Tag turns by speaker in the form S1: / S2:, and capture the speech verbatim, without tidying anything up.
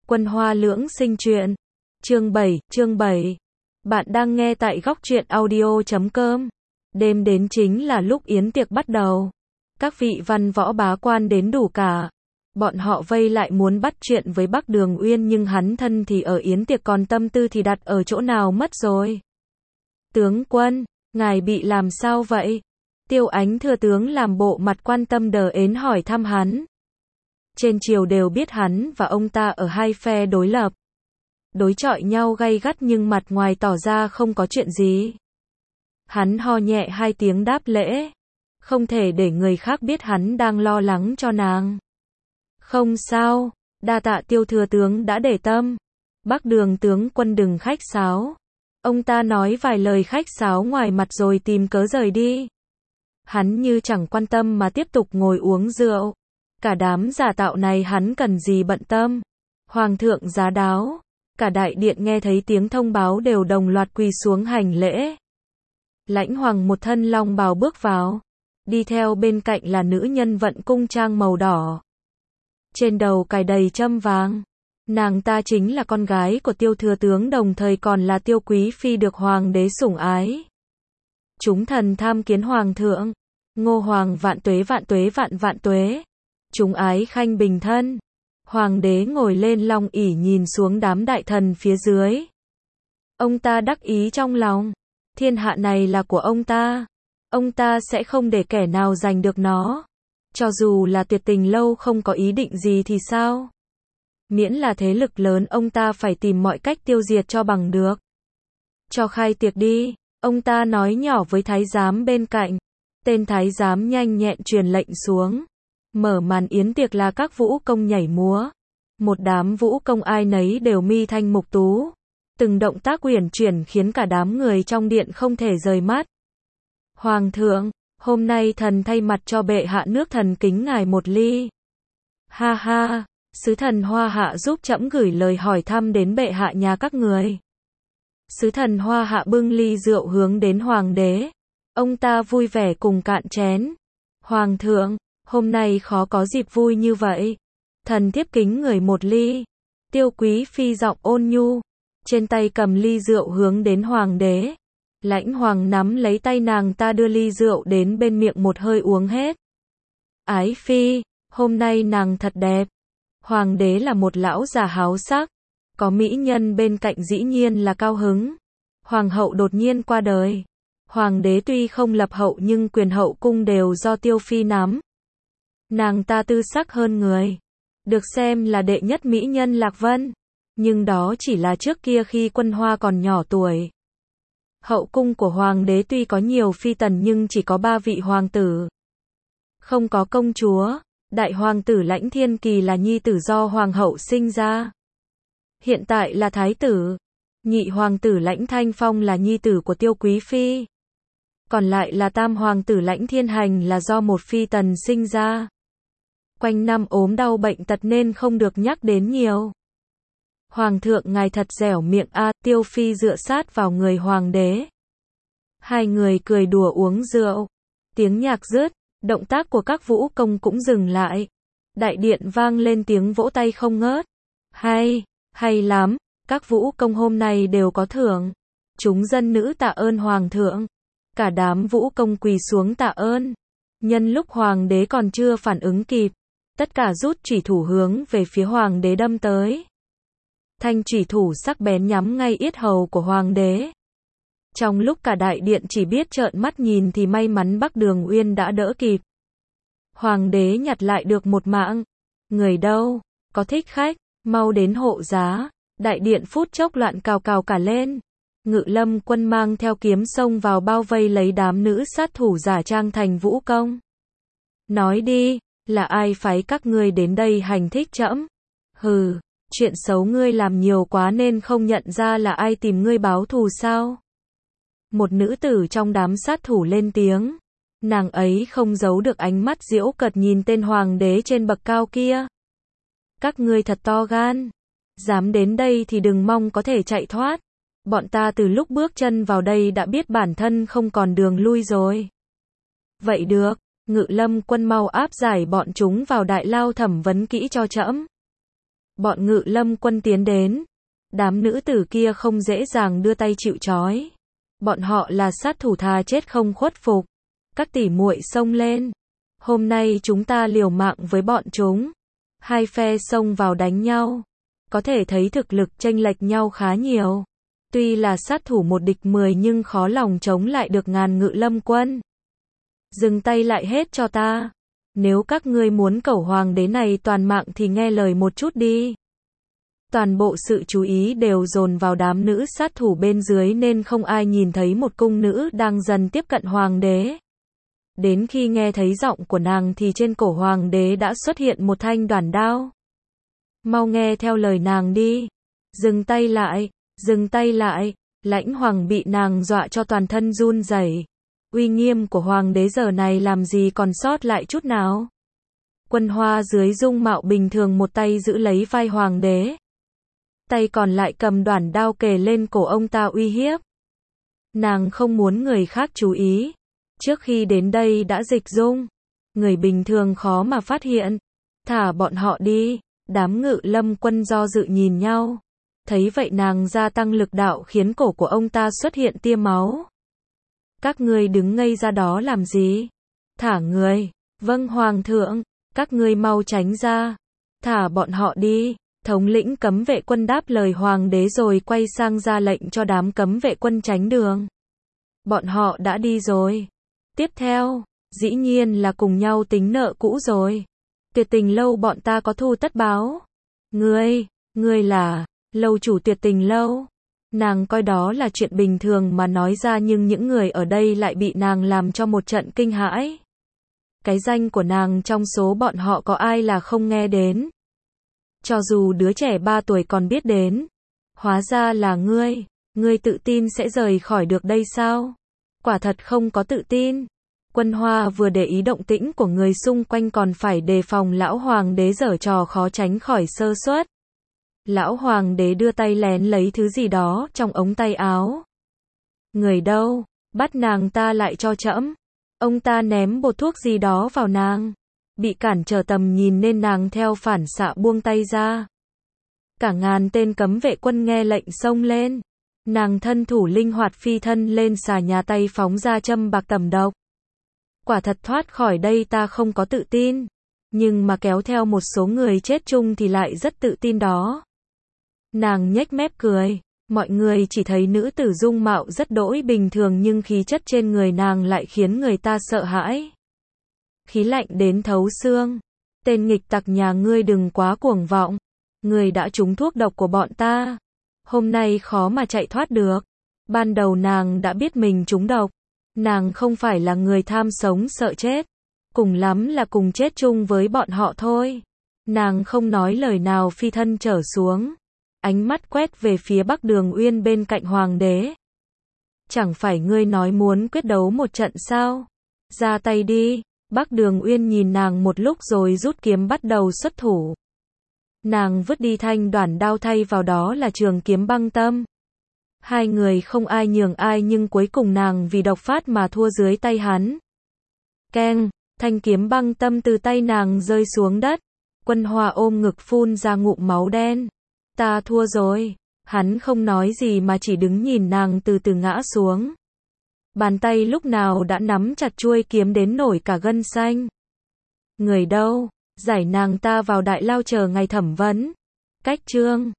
S1: Quân Hoa Lưỡng Sinh Truyện. Chương bảy, chương bảy. Bạn đang nghe tại góc truyện audio chấm com. Đêm đến chính là lúc yến tiệc bắt đầu. Các vị văn võ bá quan đến đủ cả. Bọn họ vây lại muốn bắt chuyện với Bắc Đường Uyên, nhưng hắn thân thì ở yến tiệc còn tâm tư thì đặt ở chỗ nào mất rồi. Tướng quân, ngài bị làm sao vậy? Tiêu Ánh thừa tướng làm bộ mặt quan tâm đờ ến hỏi thăm hắn. Trên triều đều biết hắn và ông ta ở hai phe đối lập. Đối chọi nhau gay gắt nhưng mặt ngoài tỏ ra không có chuyện gì. Hắn ho nhẹ hai tiếng đáp lễ. Không thể để người khác biết hắn đang lo lắng cho nàng. Không sao, đa tạ Tiêu thừa tướng đã để tâm. Bắc Đường tướng quân đừng khách sáo. Ông ta nói vài lời khách sáo ngoài mặt rồi tìm cớ rời đi. Hắn như chẳng quan tâm mà tiếp tục ngồi uống rượu. Cả đám giả tạo này hắn cần gì bận tâm. Hoàng thượng giá đáo. Cả đại điện nghe thấy tiếng thông báo đều đồng loạt quỳ xuống hành lễ. Lãnh Hoàng một thân long bào bước vào. Đi theo bên cạnh là nữ nhân vận cung trang màu đỏ. Trên đầu cài đầy trâm vàng. Nàng ta chính là con gái của Tiêu thừa tướng, đồng thời còn là Tiêu quý phi được hoàng đế sủng ái. Chúng thần tham kiến hoàng thượng. Ngô hoàng vạn tuế vạn tuế vạn vạn tuế. Chúng ái khanh bình thân. Hoàng đế ngồi lên long ỷ nhìn xuống đám đại thần phía dưới. Ông ta đắc ý trong lòng. Thiên hạ này là của ông ta. Ông ta sẽ không để kẻ nào giành được nó. Cho dù là Tuyệt Tình lâu không có ý định gì thì sao? Miễn là thế lực lớn, ông ta phải tìm mọi cách tiêu diệt cho bằng được. Cho khai tiệc đi, ông ta nói nhỏ với thái giám bên cạnh. Tên thái giám nhanh nhẹn truyền lệnh xuống. Mở màn yến tiệc là các vũ công nhảy múa. Một đám vũ công ai nấy đều mi thanh mục tú. Từng động tác uyển chuyển khiến cả đám người trong điện không thể rời mắt. Hoàng thượng, hôm nay thần thay mặt cho bệ hạ nước thần kính ngài một ly. Ha ha, sứ thần Hoa Hạ giúp trẫm gửi lời hỏi thăm đến bệ hạ nhà các người. Sứ thần Hoa Hạ bưng ly rượu hướng đến hoàng đế. Ông ta vui vẻ cùng cạn chén. Hoàng thượng, hôm nay khó có dịp vui như vậy. Thần tiếp kính người một ly. Tiêu quý phi giọng ôn nhu. Trên tay cầm ly rượu hướng đến hoàng đế. Lãnh Hoàng nắm lấy tay nàng ta đưa ly rượu đến bên miệng một hơi uống hết. Ái phi, hôm nay nàng thật đẹp. Hoàng đế là một lão già háo sắc. Có mỹ nhân bên cạnh dĩ nhiên là cao hứng. Hoàng hậu đột nhiên qua đời. Hoàng đế tuy không lập hậu nhưng quyền hậu cung đều do Tiêu phi nắm. Nàng ta tư sắc hơn người. Được xem là đệ nhất mỹ nhân Lạc Vân. Nhưng đó chỉ là trước kia khi Quân Hoa còn nhỏ tuổi. Hậu cung của hoàng đế tuy có nhiều phi tần nhưng chỉ có ba vị hoàng tử. Không có công chúa. Đại hoàng tử Lãnh Thiên Kỳ là nhi tử do hoàng hậu sinh ra. Hiện tại là thái tử. Nhị hoàng tử Lãnh Thanh Phong là nhi tử của Tiêu quý phi. Còn lại là tam hoàng tử Lãnh Thiên Hành là do một phi tần sinh ra. Quanh năm ốm đau bệnh tật nên không được nhắc đến nhiều. Hoàng thượng ngài thật dẻo miệng a. Tiêu phi dựa sát vào người hoàng đế. Hai người cười đùa uống rượu. Tiếng nhạc dứt, động tác của các vũ công cũng dừng lại. Đại điện vang lên tiếng vỗ tay không ngớt. Hay, hay lắm, các vũ công hôm nay đều có thưởng. Chúng dân nữ tạ ơn hoàng thượng. Cả đám vũ công quỳ xuống tạ ơn. Nhân lúc hoàng đế còn chưa phản ứng kịp, tất cả rút chủy thủ hướng về phía hoàng đế đâm tới. Thanh chủy thủ sắc bén nhắm ngay yết hầu của hoàng đế. Trong lúc cả đại điện chỉ biết trợn mắt nhìn thì may mắn Bắc Đường Uyên đã đỡ kịp. Hoàng đế nhặt lại được một mạng. Người đâu? Có thích khách? Mau đến hộ giá. Đại điện phút chốc loạn cào cào cả lên. Ngự Lâm quân mang theo kiếm xông vào bao vây lấy đám nữ sát thủ giả trang thành vũ công. Nói đi, là ai phái các ngươi đến đây hành thích trẫm? Hừ. Chuyện xấu ngươi làm nhiều quá nên không nhận ra là ai tìm ngươi báo thù sao? Một nữ tử trong đám sát thủ lên tiếng. Nàng ấy không giấu được ánh mắt giễu cợt nhìn tên hoàng đế trên bậc cao kia. Các ngươi thật to gan. Dám đến đây thì đừng mong có thể chạy thoát. Bọn ta từ lúc bước chân vào đây đã biết bản thân không còn đường lui rồi. Vậy được, Ngự Lâm quân mau áp giải bọn chúng vào đại lao thẩm vấn kỹ cho trẫm. Bọn Ngự Lâm quân tiến đến. Đám nữ tử kia không dễ dàng đưa tay chịu trói. Bọn họ là sát thủ thà chết không khuất phục. Các tỷ muội xông lên. Hôm nay chúng ta liều mạng với bọn chúng. Hai phe xông vào đánh nhau. Có thể thấy thực lực chênh lệch nhau khá nhiều. Tuy là sát thủ một địch mười nhưng khó lòng chống lại được ngàn Ngự Lâm quân. Dừng tay lại hết cho ta. Nếu các ngươi muốn cẩu hoàng đế này toàn mạng thì nghe lời một chút đi. Toàn bộ sự chú ý đều dồn vào đám nữ sát thủ bên dưới nên không ai nhìn thấy một cung nữ đang dần tiếp cận hoàng đế. Đến khi nghe thấy giọng của nàng thì trên cổ hoàng đế đã xuất hiện một thanh đoản đao. Mau nghe theo lời nàng đi. Dừng tay lại, dừng tay lại. Lãnh Hoàng bị nàng dọa cho toàn thân run rẩy. Uy nghiêm của hoàng đế giờ này làm gì còn sót lại chút nào. Quân Hoa dưới dung mạo bình thường một tay giữ lấy vai hoàng đế. Tay còn lại cầm đoản đao kề lên cổ ông ta uy hiếp. Nàng không muốn người khác chú ý. Trước khi đến đây đã dịch dung. Người bình thường khó mà phát hiện. Thả bọn họ đi. Đám Ngự Lâm quân do dự nhìn nhau. Thấy vậy nàng gia tăng lực đạo khiến cổ của ông ta xuất hiện tia máu. Các ngươi đứng ngây ra đó làm gì? Thả người. Vâng hoàng thượng. Các ngươi mau tránh ra. Thả bọn họ đi. Thống lĩnh cấm vệ quân đáp lời hoàng đế rồi quay sang ra lệnh cho đám cấm vệ quân tránh đường. Bọn họ đã đi rồi. Tiếp theo, dĩ nhiên là cùng nhau tính nợ cũ rồi. Tuyệt Tình lâu bọn ta có thù tất báo. Ngươi, ngươi là lâu chủ Tuyệt Tình lâu. Nàng coi đó là chuyện bình thường mà nói ra nhưng những người ở đây lại bị nàng làm cho một trận kinh hãi. Cái danh của nàng trong số bọn họ có ai là không nghe đến. Cho dù đứa trẻ ba tuổi còn biết đến. Hóa ra là ngươi, ngươi tự tin sẽ rời khỏi được đây sao? Quả thật không có tự tin. Quân Hoa vừa để ý động tĩnh của người xung quanh còn phải đề phòng lão hoàng đế giở trò khó tránh khỏi sơ suất. Lão hoàng đế đưa tay lén lấy thứ gì đó trong ống tay áo. Người đâu? Bắt nàng ta lại cho trẫm. Ông ta ném bột thuốc gì đó vào nàng. Bị cản trở tầm nhìn nên nàng theo phản xạ buông tay ra. Cả ngàn tên cấm vệ quân nghe lệnh xông lên. Nàng thân thủ linh hoạt phi thân lên xà nhà tay phóng ra châm bạc tẩm độc. Quả thật thoát khỏi đây ta không có tự tin. Nhưng mà kéo theo một số người chết chung thì lại rất tự tin đó. Nàng nhếch mép cười. Mọi người chỉ thấy nữ tử dung mạo rất đỗi bình thường nhưng khí chất trên người nàng lại khiến người ta sợ hãi. Khí lạnh đến thấu xương. Tên nghịch tặc nhà ngươi đừng quá cuồng vọng. Ngươi đã trúng thuốc độc của bọn ta. Hôm nay khó mà chạy thoát được. Ban đầu nàng đã biết mình trúng độc. Nàng không phải là người tham sống sợ chết. Cùng lắm là cùng chết chung với bọn họ thôi. Nàng không nói lời nào phi thân trở xuống. Ánh mắt quét về phía Bắc Đường Uyên bên cạnh hoàng đế. Chẳng phải ngươi nói muốn quyết đấu một trận sao? Ra tay đi. Bắc Đường Uyên nhìn nàng một lúc rồi rút kiếm bắt đầu xuất thủ. Nàng vứt đi thanh đoản đao thay vào đó là trường kiếm băng tâm. Hai người không ai nhường ai nhưng cuối cùng nàng vì độc phát mà thua dưới tay hắn. Keng, thanh kiếm băng tâm từ tay nàng rơi xuống đất. Quân Hoa ôm ngực phun ra ngụm máu đen. Ta thua rồi. Hắn không nói gì mà chỉ đứng nhìn nàng từ từ ngã xuống. Bàn tay lúc nào đã nắm chặt chuôi kiếm đến nổi cả gân xanh. Người đâu? Giải nàng ta vào đại lao chờ ngày thẩm vấn. Cách chương